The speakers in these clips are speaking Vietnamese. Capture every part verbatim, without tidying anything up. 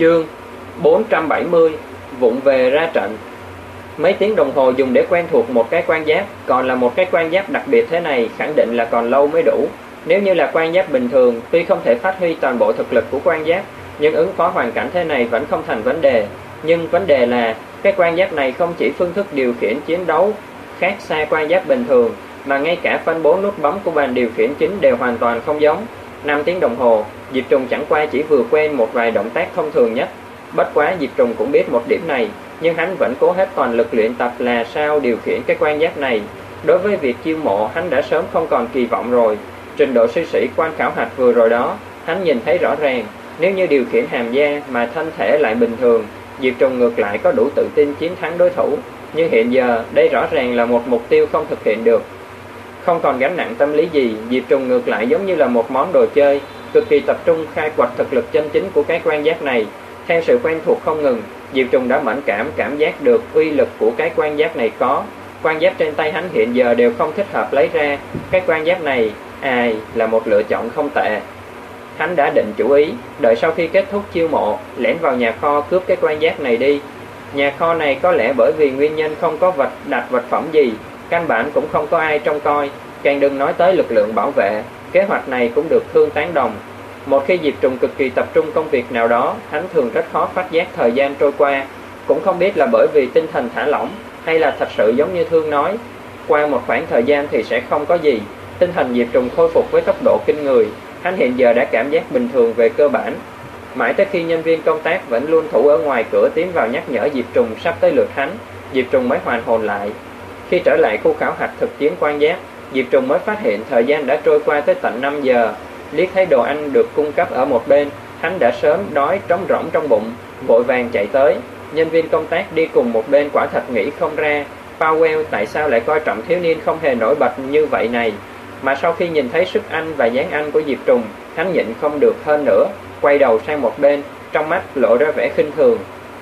Chương bốn trăm bảy mươi. Vụng về ra trận. Mấy tiếng đồng hồ dùng để quen thuộc một cái quan giáp, còn là một cái quan giáp đặc biệt thế này, khẳng định là còn lâu mới đủ. Nếu như là quan giáp bình thường, tuy không thể phát huy toàn bộ thực lực của quan giáp, nhưng ứng phó hoàn cảnh thế này vẫn không thành vấn đề. Nhưng vấn đề là, cái quan giáp này không chỉ phương thức điều khiển chiến đấu khác xa quan giáp bình thường, mà ngay cả phân bố nút bấm của bàn điều khiển chính đều hoàn toàn không giống. Năm tiếng đồng hồ, Diệp Trùng chẳng qua chỉ vừa quen một vài động tác thông thường nhất. Bất quá Diệp Trùng cũng biết một điểm này, nhưng hắn vẫn cố hết toàn lực luyện tập là sao điều khiển cái quan giáp này. Đối với việc chiêu mộ, hắn đã sớm không còn kỳ vọng rồi. Trình độ sư sĩ quan khảo hạch vừa rồi đó, hắn nhìn thấy rõ ràng, nếu như điều khiển hàm da mà thân thể lại bình thường, Diệp Trùng ngược lại có đủ tự tin chiến thắng đối thủ. Nhưng hiện giờ, đây rõ ràng là một mục tiêu không thực hiện được. Không còn gánh nặng tâm lý gì, Diệp Trùng ngược lại giống như là một món đồ chơi, cực kỳ tập trung khai quật thực lực chân chính của cái quan giáp này. Theo sự quen thuộc không ngừng, Diệp Trùng đã mẫn cảm cảm giác được uy lực của cái quan giáp này có. Quan giáp trên tay hắn hiện giờ đều không thích hợp lấy ra. Cái quan giáp này, ai là một lựa chọn không tệ. Hắn đã định chủ ý, đợi sau khi kết thúc chiêu mộ, lẻn vào nhà kho cướp cái quan giáp này đi. Nhà kho này có lẽ bởi vì nguyên nhân không có vật đặt vật phẩm gì, căn bản cũng không có ai trông coi, càng đừng nói tới lực lượng bảo vệ. Kế hoạch này cũng được Thương tán đồng. Một khi Diệp Trùng cực kỳ tập trung công việc nào đó, hắn thường rất khó phát giác thời gian trôi qua. Cũng không biết là bởi vì tinh thần thả lỏng, hay là thật sự giống như Thương nói, qua một khoảng thời gian thì sẽ không có gì. Tinh thần Diệp Trùng khôi phục với tốc độ kinh người, hắn hiện giờ đã cảm giác bình thường về cơ bản. Mãi tới khi nhân viên công tác vẫn luôn thủ ở ngoài cửa tiến vào nhắc nhở Diệp Trùng sắp tới lượt hắn, Diệp Trùng mới hoàn hồn lại. Khi trở lại khu khảo hạch thực chiến quan giáp, Diệp Trùng mới phát hiện thời gian đã trôi qua tới tận năm giờ. Liếc thấy đồ ăn được cung cấp ở một bên, hắn đã sớm đói trống rỗng trong bụng, vội vàng chạy tới. Nhân viên công tác đi cùng một bên quả thật nghĩ không ra, Powell tại sao lại coi trọng thiếu niên không hề nổi bật như vậy này. Mà sau khi nhìn thấy sức ăn và dáng ăn của Diệp Trùng, hắn nhịn không được hơn nữa, quay đầu sang một bên, trong mắt lộ ra vẻ khinh thường.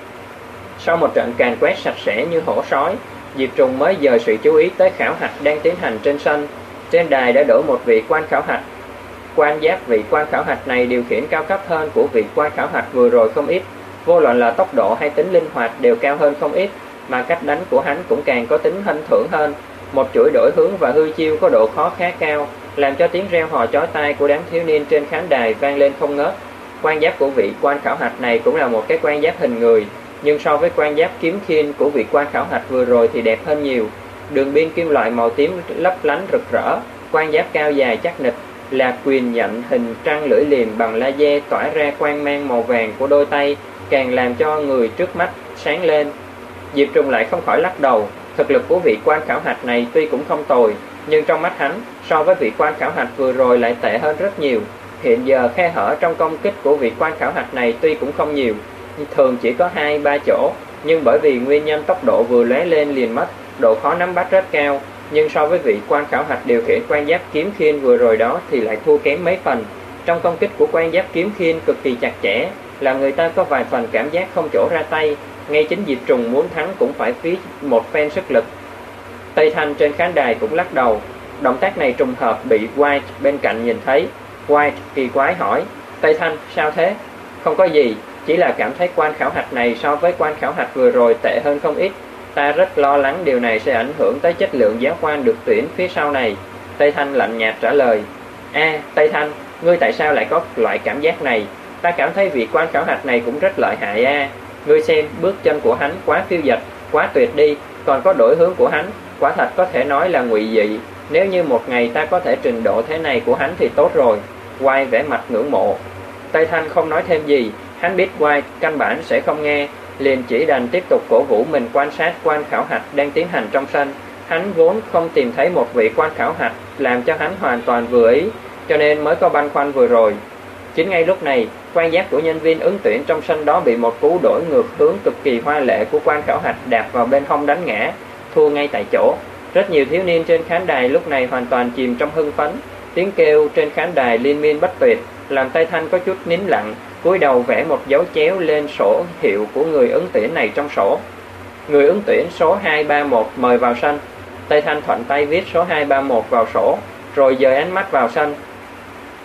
Sau một trận càn quét sạch sẽ như hổ sói, Diệp Trùng mới dời sự chú ý tới khảo hạch đang tiến hành trên sân. Trên đài đã đổ một vị quan khảo hạch. Quan giáp vị quan khảo hạch này điều khiển cao cấp hơn của vị quan khảo hạch vừa rồi không ít. Vô luận là tốc độ hay tính linh hoạt đều cao hơn không ít, mà cách đánh của hắn cũng càng có tính hân thưởng hơn. Một chuỗi đổi hướng và hư chiêu có độ khó khá cao, làm cho tiếng reo hò chói tai của đám thiếu niên trên khán đài vang lên không ngớt. Quan giáp của vị quan khảo hạch này cũng là một cái quan giáp hình người, nhưng so với quan giáp kiếm khiên của vị quan khảo hạch vừa rồi thì đẹp hơn nhiều. Đường biên kim loại màu tím lấp lánh rực rỡ, quan giáp cao dài chắc nịch, là quyền nhận hình trăng lưỡi liềm bằng laser tỏa ra quang mang màu vàng của đôi tay, càng làm cho người trước mắt sáng lên. Diệp Trùng lại không khỏi lắc đầu, thực lực của vị quan khảo hạch này tuy cũng không tồi, nhưng trong mắt hắn, so với vị quan khảo hạch vừa rồi lại tệ hơn rất nhiều. Hiện giờ khe hở trong công kích của vị quan khảo hạch này tuy cũng không nhiều, thường chỉ có hai ba chỗ, nhưng bởi vì nguyên nhân tốc độ vừa lóe lên liền mất, độ khó nắm bắt rất cao, nhưng so với vị quan khảo hạch điều khiển quan giáp kiếm khiên vừa rồi đó thì lại thua kém mấy phần. Trong công kích của quan giáp kiếm khiên cực kỳ chặt chẽ, là người ta có vài phần cảm giác không chỗ ra tay, ngay chính Diệp Trùng muốn thắng cũng phải phí một phen sức lực. Tây Thanh trên khán đài cũng lắc đầu, động tác này trùng hợp bị White bên cạnh nhìn thấy. White kỳ quái hỏi, Tây Thanh sao thế? Không có gì, chỉ là cảm thấy quan khảo hạch này so với quan khảo hạch vừa rồi tệ hơn không ít. Ta rất lo lắng điều này sẽ ảnh hưởng tới chất lượng giáo quan được tuyển phía sau này. Tây Thanh lạnh nhạt trả lời. A, à, Tây Thanh, ngươi tại sao lại có loại cảm giác này? Ta cảm thấy vị quan khảo hạch này cũng rất lợi hại a. À. Ngươi xem, bước chân của hắn quá phiêu dật, quá tuyệt đi, còn có đổi hướng của hắn, quả thật có thể nói là ngụy dị. Nếu như một ngày ta có thể trình độ thế này của hắn thì tốt rồi. White vẻ mặt ngưỡng mộ. Tây Thanh không nói thêm gì, hắn biết White căn bản sẽ không nghe, liền chỉ đành tiếp tục cổ vũ mình quan sát quan khảo hạch đang tiến hành trong sân. Hắn vốn không tìm thấy một vị quan khảo hạch làm cho hắn hoàn toàn vừa ý, cho nên mới có băn khoăn vừa rồi. Chính ngay lúc này, quan giáp của nhân viên ứng tuyển trong sân đó bị một cú đổi ngược hướng cực kỳ hoa lệ của quan khảo hạch đạp vào bên hông đánh ngã, thua ngay tại chỗ. Rất nhiều thiếu niên trên khán đài lúc này hoàn toàn chìm trong hưng phấn, tiếng kêu trên khán đài liên miên bất tuyệt, làm Tây Thanh có chút nín lặng, cúi đầu vẽ một dấu chéo lên sổ hiệu của người ứng tuyển này trong sổ. Người ứng tuyển số hai ba một mời vào sân. Tây Thanh thuận tay viết số hai ba một vào sổ, rồi dời ánh mắt vào sân.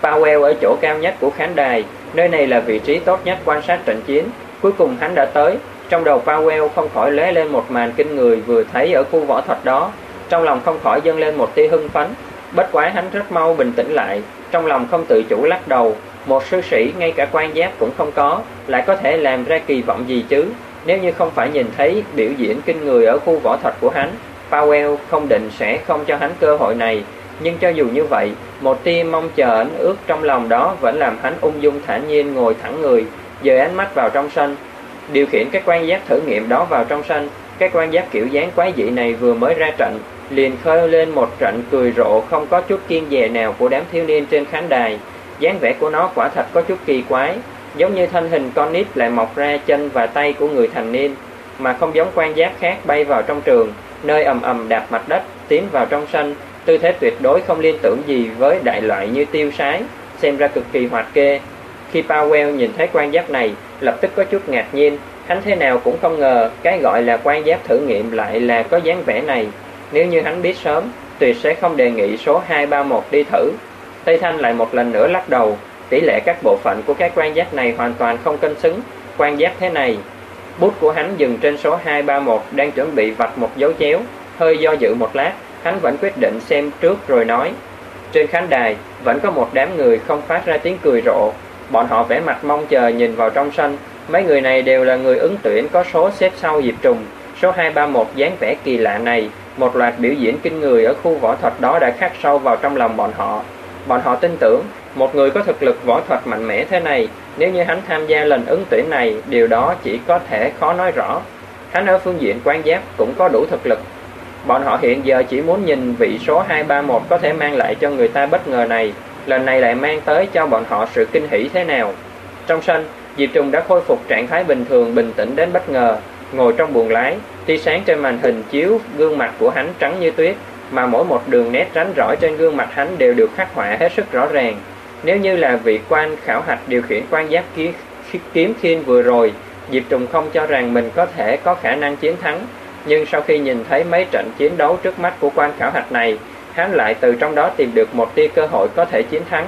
Powell ở chỗ cao nhất của khán đài, nơi này là vị trí tốt nhất quan sát trận chiến. Cuối cùng hắn đã tới. Trong đầu Powell không khỏi lóe lên một màn kinh người vừa thấy ở khu võ thuật đó. Trong lòng không khỏi dâng lên một tia hưng phấn. Bất quá hắn rất mau bình tĩnh lại, trong lòng không tự chủ lắc đầu. Một sư sĩ ngay cả quan giáp cũng không có, lại có thể làm ra kỳ vọng gì chứ? Nếu như không phải nhìn thấy biểu diễn kinh người ở khu võ thuật của hắn, Powell không định sẽ không cho hắn cơ hội này. Nhưng cho dù như vậy, một tia mong chờ ẩn ước trong lòng đó vẫn làm hắn ung dung thản nhiên ngồi thẳng người, dời ánh mắt vào trong sân, điều khiển cái quan giáp thử nghiệm đó vào trong sân. Cái quan giáp kiểu dáng quái dị này vừa mới ra trận, liền khơi lên một trận cười rộ không có chút kiêng dè nào của đám thiếu niên trên khán đài. Dáng vẻ của nó quả thật có chút kỳ quái, giống như thân hình con nít lại mọc ra chân và tay của người thành niên, mà không giống quan giáp khác bay vào trong trường, nơi ầm ầm đạp mặt đất, tiến vào trong sân, tư thế tuyệt đối không liên tưởng gì với đại loại như tiêu sái, xem ra cực kỳ hoạt kê. Khi Powell nhìn thấy quan giáp này, lập tức có chút ngạc nhiên, hắn thế nào cũng không ngờ cái gọi là quan giáp thử nghiệm lại là có dáng vẻ này. Nếu như hắn biết sớm, tuyệt sẽ không đề nghị số hai ba một đi thử. Tây Thanh lại một lần nữa lắc đầu, tỷ lệ các bộ phận của cái quan giáp này hoàn toàn không cân xứng. Quan giáp thế này, bút của hắn dừng trên số hai ba một đang chuẩn bị vạch một dấu chéo, hơi do dự một lát, hắn vẫn quyết định xem trước rồi nói. Trên khán đài vẫn có một đám người không phát ra tiếng cười rộ, bọn họ vẻ mặt mong chờ nhìn vào trong sân. Mấy người này đều là người ứng tuyển có số xếp sau Diệp Trùng. Số hai ba một dáng vẻ kỳ lạ này, một loạt biểu diễn kinh người ở khu võ thuật đó đã khắc sâu vào trong lòng bọn họ. Bọn họ tin tưởng, một người có thực lực võ thuật mạnh mẽ thế này, nếu như hắn tham gia lần ứng tuyển này, điều đó chỉ có thể khó nói rõ. Hắn ở phương diện quan giáp cũng có đủ thực lực. Bọn họ hiện giờ chỉ muốn nhìn vị số hai ba một có thể mang lại cho người ta bất ngờ này, lần này lại mang tới cho bọn họ sự kinh hỉ thế nào. Trong sân, Diệp Trùng đã khôi phục trạng thái bình thường, bình tĩnh đến bất ngờ, ngồi trong buồng lái, tia sáng trên màn hình chiếu gương mặt của hắn trắng như tuyết, mà mỗi một đường nét rắn rỏi trên gương mặt hắn đều được khắc họa hết sức rõ ràng. Nếu như là vị quan khảo hạch điều khiển quan giáp kiếm khiên vừa rồi, Diệp Trùng không cho rằng mình có thể có khả năng chiến thắng, nhưng sau khi nhìn thấy mấy trận chiến đấu trước mắt của quan khảo hạch này, hắn lại từ trong đó tìm được một tia cơ hội có thể chiến thắng.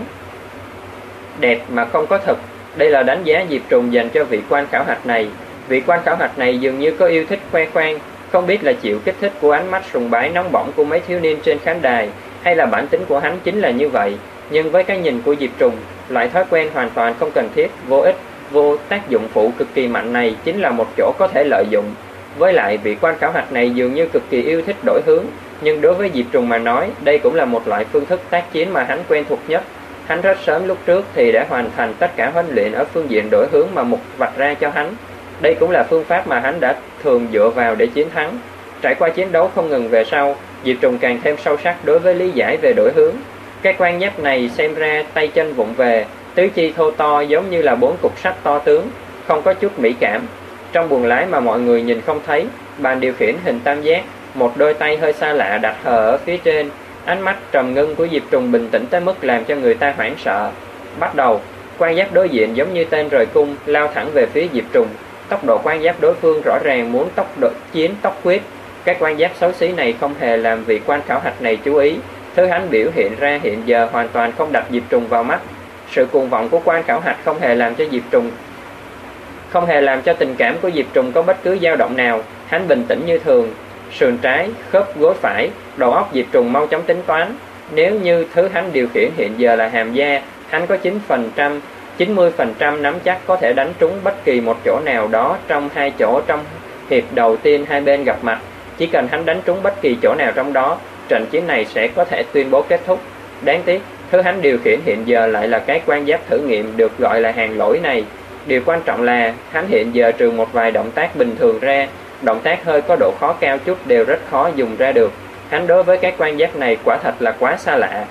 Đẹp mà không có thực, đây là đánh giá Diệp Trùng dành cho vị quan khảo hạch này. Vị quan khảo hạch này dường như có yêu thích khoe khoang, không biết là chịu kích thích của ánh mắt sùng bái nóng bỏng của mấy thiếu niên trên khán đài, hay là bản tính của hắn chính là như vậy. Nhưng với cái nhìn của Diệp Trùng, loại thói quen hoàn toàn không cần thiết, vô ích, vô tác dụng phụ cực kỳ mạnh này chính là một chỗ có thể lợi dụng. Với lại vị quan khảo hạch này dường như cực kỳ yêu thích đổi hướng, nhưng đối với Diệp Trùng mà nói, đây cũng là một loại phương thức tác chiến mà hắn quen thuộc nhất. Hắn rất sớm lúc trước thì đã hoàn thành tất cả huấn luyện ở phương diện đổi hướng mà Mục vạch ra cho hắn. Đây cũng là phương pháp mà hắn đã thường dựa vào để chiến thắng. Trải qua chiến đấu không ngừng về sau, Diệp Trùng càng thêm sâu sắc đối với lý giải về đổi hướng. Cái quan giáp này xem ra tay chân vụng về, tứ chi thô to giống như là bốn cục sắt to tướng, không có chút mỹ cảm. Trong buồng lái mà mọi người nhìn không thấy, bàn điều khiển hình tam giác, một đôi tay hơi xa lạ đặt hờ ở phía trên. Ánh mắt trầm ngưng của Diệp Trùng bình tĩnh tới mức làm cho người ta hoảng sợ. Bắt đầu, quan giáp đối diện giống như tên rời cung, lao thẳng về phía Diệp Trùng. Tốc độ quan giáp đối phương rõ ràng muốn tốc độ chiến tốc quyết. Cái quan giáp xấu xí này không hề làm vị quan khảo hạch này chú ý. Thứ hắn biểu hiện ra hiện giờ hoàn toàn không đặt Diệp Trùng vào mắt. Sự cuồng vọng của quan khảo hạch không hề làm cho Diệp Trùng không hề làm cho tình cảm của Diệp Trùng có bất cứ dao động nào. Hắn bình tĩnh như thường, sườn trái, khớp gối phải, đầu óc Diệp Trùng mau chóng tính toán. Nếu như thứ hắn điều khiển hiện giờ là hàm da, hắn có chín phần trăm, chín mươi phần trăm nắm chắc có thể đánh trúng bất kỳ một chỗ nào đó trong hai chỗ trong hiệp đầu tiên hai bên gặp mặt. Chỉ cần hắn đánh trúng bất kỳ chỗ nào trong đó, trận chiến này sẽ có thể tuyên bố kết thúc. Đáng tiếc, thứ hắn điều khiển hiện giờ lại là cái quan giáp thử nghiệm được gọi là hàng lỗi này. Điều quan trọng là hắn hiện giờ trừ một vài động tác bình thường ra, động tác hơi có độ khó cao chút đều rất khó dùng ra được. Hắn đối với cái quan giáp này quả thật là quá xa lạ.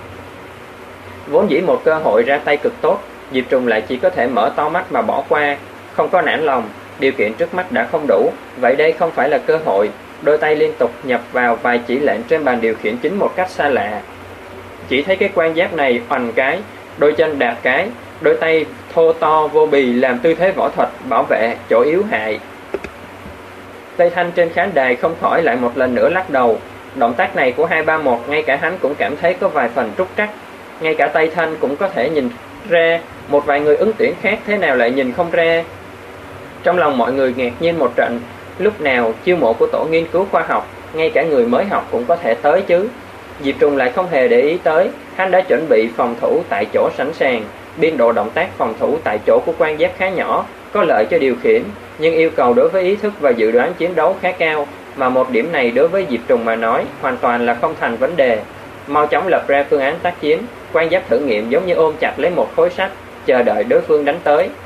Vốn dĩ một cơ hội ra tay cực tốt, Diệp Trùng lại chỉ có thể mở to mắt mà bỏ qua, không có nản lòng. Điều kiện trước mắt đã không đủ, vậy đây không phải là cơ hội. Đôi tay liên tục nhập vào vài chỉ lệnh trên bàn điều khiển chính một cách xa lạ. Chỉ thấy cái quan giáp này oành cái, đôi chân đạp cái, đôi tay thô to vô bì làm tư thế võ thuật bảo vệ chỗ yếu hại. Tây Thanh trên khán đài không khỏi lại một lần nữa lắc đầu. Động tác này của hai ba một ngay cả hắn cũng cảm thấy có vài phần trúc trắc. ngay cả Tây Thanh cũng có thể nhìn ra, một vài người ứng tuyển khác thế nào lại nhìn không ra. Trong lòng mọi người ngạc nhiên một trận, lúc nào chiêu mộ của tổ nghiên cứu khoa học, ngay cả người mới học cũng có thể tới chứ. Diệp Trùng lại không hề để ý tới, hắn đã chuẩn bị phòng thủ tại chỗ sẵn sàng. Biên độ động tác phòng thủ tại chỗ của quan giáp khá nhỏ, có lợi cho điều khiển, nhưng yêu cầu đối với ý thức và dự đoán chiến đấu khá cao, mà một điểm này đối với Diệp Trùng mà nói hoàn toàn là không thành vấn đề. Mau chóng lập ra phương án tác chiến, quan giáp thử nghiệm giống như ôm chặt lấy một khối sắt, chờ đợi đối phương đánh tới.